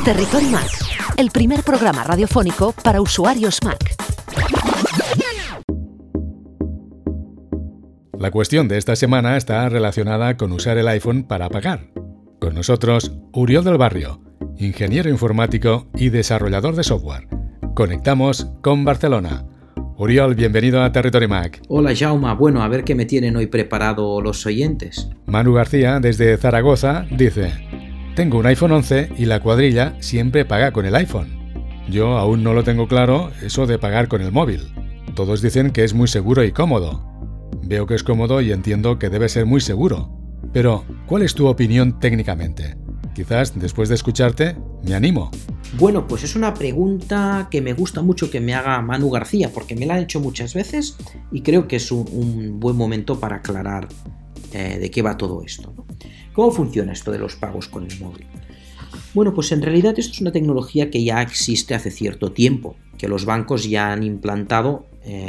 Territory Mac, el primer programa radiofónico para usuarios Mac. La cuestión de esta semana está relacionada con usar el iPhone para pagar. Con nosotros, Uriol del Barrio, ingeniero informático y desarrollador de software. Conectamos con Barcelona. Uriol, bienvenido a Territory Mac. Hola Jaume, bueno, a ver qué me tienen hoy preparado los oyentes. Manu García, desde Zaragoza, dice: tengo un iPhone 11 y la cuadrilla siempre paga con el iPhone. Yo aún no lo tengo claro eso de pagar con el móvil. Todos dicen que es muy seguro y cómodo. Veo que es cómodo y entiendo que debe ser muy seguro. Pero, ¿cuál es tu opinión técnicamente? Quizás, después de escucharte, me animo. Bueno, pues es una pregunta que me gusta mucho que me haga Manu García, porque me la han hecho muchas veces y creo que es un buen momento para aclarar de qué va todo esto, ¿no? ¿Cómo funciona esto de los pagos con el móvil? Bueno, pues en realidad esto es una tecnología que ya existe hace cierto tiempo, que los bancos ya han implantado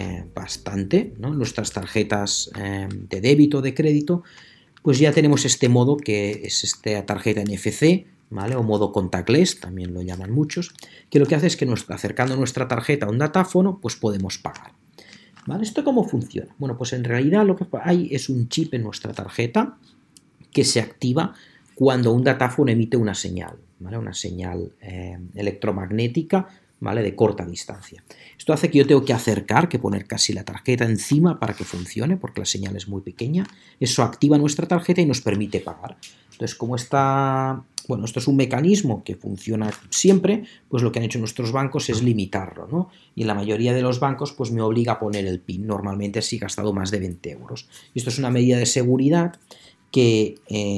bastante, ¿no? Nuestras tarjetas de débito, de crédito, pues ya tenemos este modo que es esta tarjeta NFC, ¿vale? O modo contactless, también lo llaman muchos, que lo que hace es que acercando nuestra tarjeta a un datáfono, pues podemos pagar. ¿Vale? ¿Esto cómo funciona? Bueno, pues en realidad lo que hay es un chip en nuestra tarjeta que se activa cuando un datáfono emite una señal, ¿vale? Una señal electromagnética, ¿vale? De corta distancia. Esto hace que yo tengo que que poner casi la tarjeta encima para que funcione, porque la señal es muy pequeña. Eso activa nuestra tarjeta y nos permite pagar. Entonces, como esto es un mecanismo que funciona siempre, pues lo que han hecho nuestros bancos es limitarlo, ¿no? Y en la mayoría de los bancos pues me obliga a poner el PIN, normalmente si he gastado más de 20 euros. Y esto es una medida de seguridad que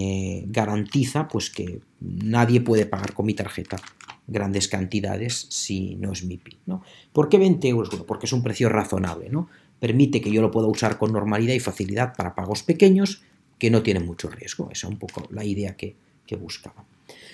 garantiza pues que nadie puede pagar con mi tarjeta grandes cantidades si no es mi PIN, ¿no? ¿Por qué 20 euros? Bueno, porque es un precio razonable, ¿no? Permite que yo lo pueda usar con normalidad y facilidad para pagos pequeños que no tienen mucho riesgo. Esa es un poco la idea que buscaba.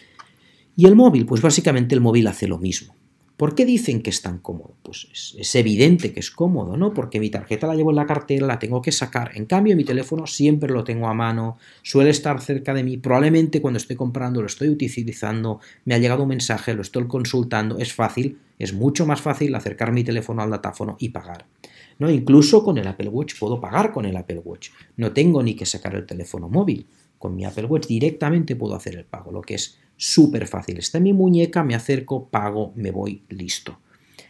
Y el móvil, pues básicamente el móvil hace lo mismo. ¿Por qué dicen que es tan cómodo? Pues es evidente que es cómodo, ¿no? Porque mi tarjeta la llevo en la cartera, la tengo que sacar. En cambio, mi teléfono siempre lo tengo a mano, suele estar cerca de mí. Probablemente cuando estoy comprando lo estoy utilizando, me ha llegado un mensaje, lo estoy consultando. Es fácil, es mucho más fácil acercar mi teléfono al datáfono y pagar, ¿no? Incluso con el Apple Watch puedo pagar con el Apple Watch. No tengo ni que sacar el teléfono móvil. Con mi Apple Watch directamente puedo hacer el pago, lo que es súper fácil. Está en mi muñeca, me acerco, pago, me voy, listo.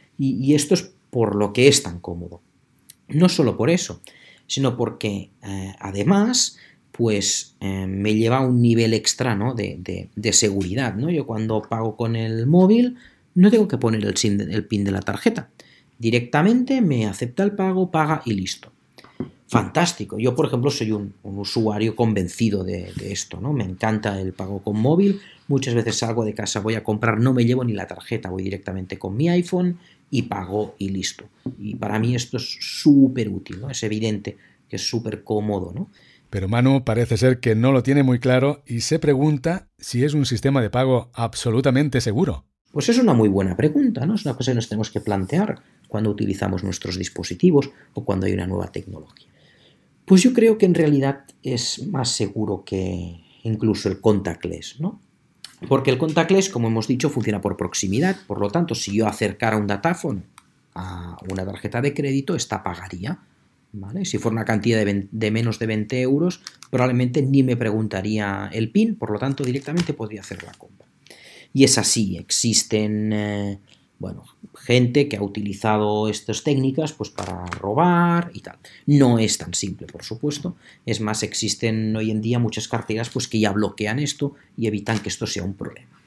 Y esto es por lo que es tan cómodo. No solo por eso, sino porque además pues me lleva a un nivel extra, ¿no? de seguridad, ¿no? Yo cuando pago con el móvil no tengo que poner el PIN de la tarjeta. Directamente me acepta el pago, paga y listo. Fantástico. Yo, por ejemplo, soy un usuario convencido de esto, ¿no? Me encanta el pago con móvil. Muchas veces salgo de casa, voy a comprar, no me llevo ni la tarjeta, voy directamente con mi iPhone y pago y listo. Y para mí esto es súper útil, ¿no? Es evidente que es súper cómodo, ¿no? Pero Manu parece ser que no lo tiene muy claro y se pregunta si es un sistema de pago absolutamente seguro. Pues es una muy buena pregunta, ¿no? Es una cosa que nos tenemos que plantear cuando utilizamos nuestros dispositivos o cuando hay una nueva tecnología. Pues yo creo que en realidad es más seguro que incluso el contactless, ¿no? Porque el contactless, como hemos dicho, funciona por proximidad. Por lo tanto, si yo acercara un datáfono a una tarjeta de crédito, esta pagaría, ¿vale? Si fuera una cantidad de menos de 20 euros, probablemente ni me preguntaría el PIN, por lo tanto, directamente podría hacer la compra. Y es así, existen gente que ha utilizado estas técnicas pues para robar y tal. No es tan simple, por supuesto. Es más, existen hoy en día muchas carteras pues que ya bloquean esto y evitan que esto sea un problema.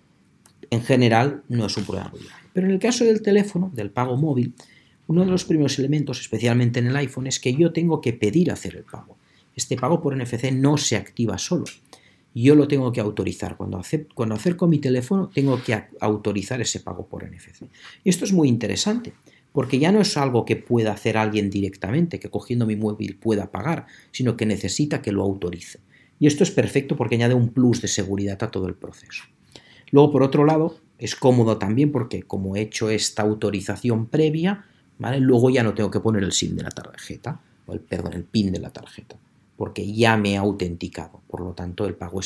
En general, no es un problema muy grave. Pero en el caso del teléfono, del pago móvil, uno de los primeros elementos, especialmente en el iPhone, es que yo tengo que pedir hacer el pago. Este pago por NFC no se activa solo. Yo lo tengo que autorizar. Cuando acerco mi teléfono, tengo que autorizar ese pago por NFC. Y esto es muy interesante, porque ya no es algo que pueda hacer alguien directamente, que cogiendo mi móvil pueda pagar, sino que necesita que lo autorice. Y esto es perfecto porque añade un plus de seguridad a todo el proceso. Luego, por otro lado, es cómodo también porque como he hecho esta autorización previa, ¿vale? Luego ya no tengo que poner el SIM de la tarjeta, el PIN de la tarjeta, porque ya me he autenticado. Por lo tanto, el pago es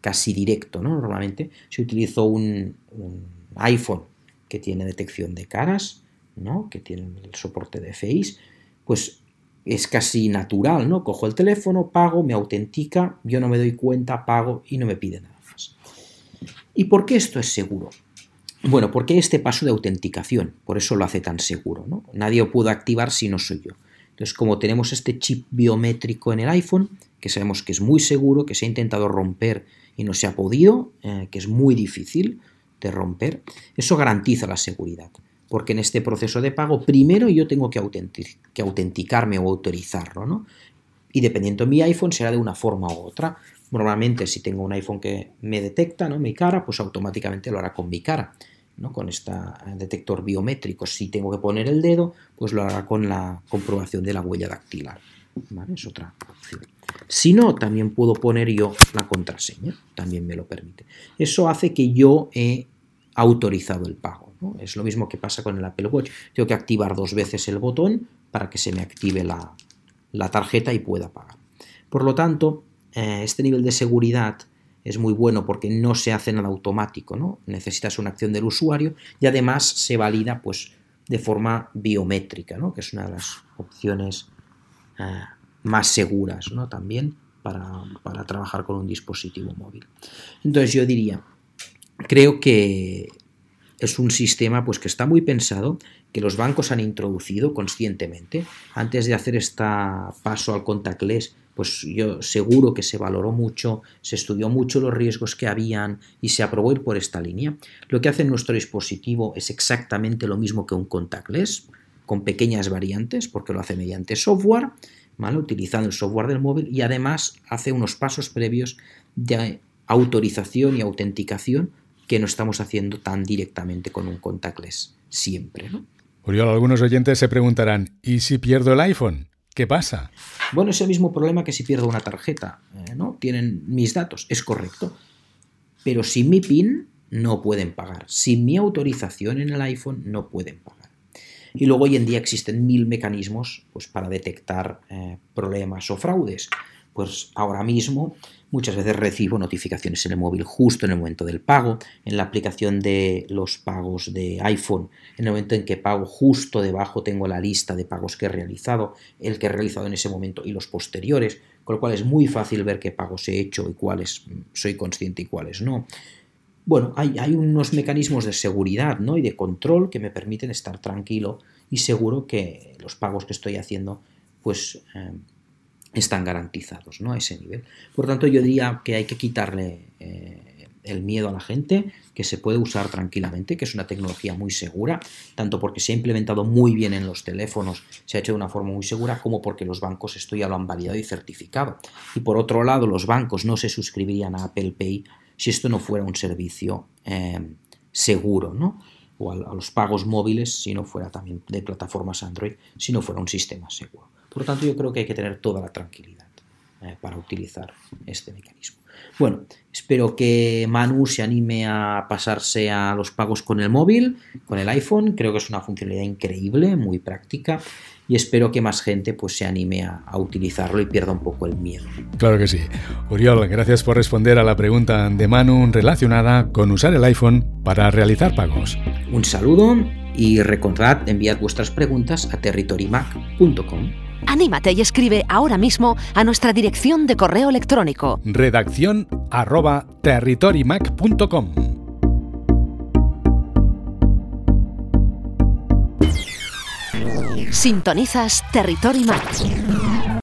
casi directo, ¿no? Normalmente, si utilizo un iPhone que tiene detección de caras, ¿no? Que tiene el soporte de Face, pues es casi natural, ¿no? Cojo el teléfono, pago, me autentica, yo no me doy cuenta, pago y no me pide nada más. ¿Y por qué esto es seguro? Bueno, porque este paso de autenticación, por eso lo hace tan seguro, ¿no? Nadie lo puede activar si no soy yo. Entonces, como tenemos este chip biométrico en el iPhone, que sabemos que es muy seguro, que se ha intentado romper y no se ha podido, que es muy difícil de romper, eso garantiza la seguridad. Porque en este proceso de pago, primero yo tengo que autenticarme o autorizarlo, ¿no? Y dependiendo de mi iPhone será de una forma u otra. Normalmente si tengo un iPhone que me detecta, ¿no?, mi cara, pues automáticamente lo hará con mi cara, ¿no?, con este detector biométrico. Si tengo que poner el dedo, pues lo hará con la comprobación de la huella dactilar, ¿vale? Es otra opción. Si no, también puedo poner yo la contraseña, también me lo permite. Eso hace que yo he autorizado el pago, ¿no? Es lo mismo que pasa con el Apple Watch. Tengo que activar 2 veces el botón para que se me active la tarjeta y pueda pagar. Por lo tanto, este nivel de seguridad es muy bueno porque no se hace nada automático, ¿no? Necesitas una acción del usuario y además se valida, pues, de forma biométrica, ¿no?, que es una de las opciones más seguras, ¿no?, también para trabajar con un dispositivo móvil. Entonces yo diría, creo que es un sistema, pues, que está muy pensado, que los bancos han introducido conscientemente. Antes de hacer este paso al contactless, pues yo seguro que se valoró mucho, se estudió mucho los riesgos que habían y se aprobó ir por esta línea. Lo que hace nuestro dispositivo es exactamente lo mismo que un contactless, con pequeñas variantes, porque lo hace mediante software, ¿vale?, utilizando el software del móvil, y además hace unos pasos previos de autorización y autenticación que no estamos haciendo tan directamente con un contactless siempre, ¿no? Oriol, algunos oyentes se preguntarán, ¿y si pierdo el iPhone? ¿Qué pasa? Bueno, es el mismo problema que si pierdo una tarjeta, ¿no? Tienen mis datos, es correcto, pero sin mi PIN no pueden pagar, sin mi autorización en el iPhone no pueden pagar. Y luego hoy en día existen 1000 mecanismos, pues, para detectar problemas o fraudes. Pues ahora mismo muchas veces recibo notificaciones en el móvil justo en el momento del pago, en la aplicación de los pagos de iPhone, en el momento en que pago, justo debajo tengo la lista de pagos que he realizado, el que he realizado en ese momento y los posteriores, con lo cual es muy fácil ver qué pagos he hecho y cuáles soy consciente y cuáles no. Bueno, hay unos mecanismos de seguridad, ¿no?, y de control que me permiten estar tranquilo y seguro que los pagos que estoy haciendo, pues, están garantizados, ¿no?, a ese nivel. Por tanto, yo diría que hay que quitarle el miedo a la gente, que se puede usar tranquilamente, que es una tecnología muy segura, tanto porque se ha implementado muy bien en los teléfonos, se ha hecho de una forma muy segura, como porque los bancos esto ya lo han validado y certificado. Y por otro lado, los bancos no se suscribirían a Apple Pay si esto no fuera un servicio seguro, ¿no?, o a los pagos móviles, si no fuera también de plataformas Android, si no fuera un sistema seguro. Por lo tanto, yo creo que hay que tener toda la tranquilidad para utilizar este mecanismo. Bueno, espero que Manu se anime a pasarse a los pagos con el móvil, con el iPhone. Creo que es una funcionalidad increíble, muy práctica, y espero que más gente, pues, se anime a utilizarlo y pierda un poco el miedo. Claro que sí. Oriol, gracias por responder a la pregunta de Manu relacionada con usar el iPhone para realizar pagos. Un saludo y recordad enviar vuestras preguntas a territorymac.com. Anímate y escribe ahora mismo a nuestra dirección de correo electrónico redaccion@territorymac.com. Sintonizas Territory Mac.